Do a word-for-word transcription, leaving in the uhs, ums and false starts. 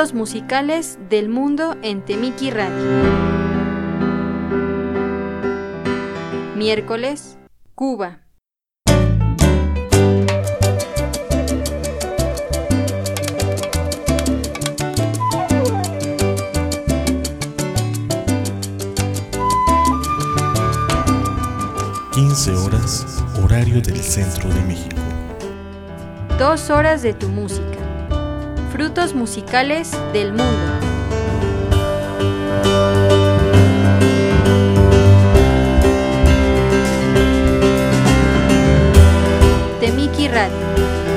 Frutos musicales del mundo en Temiki Radio. Miércoles, Cuba. quince horas, horario del centro de México. Dos horas de tu música. Frutos musicales del mundo. Temiki Radio.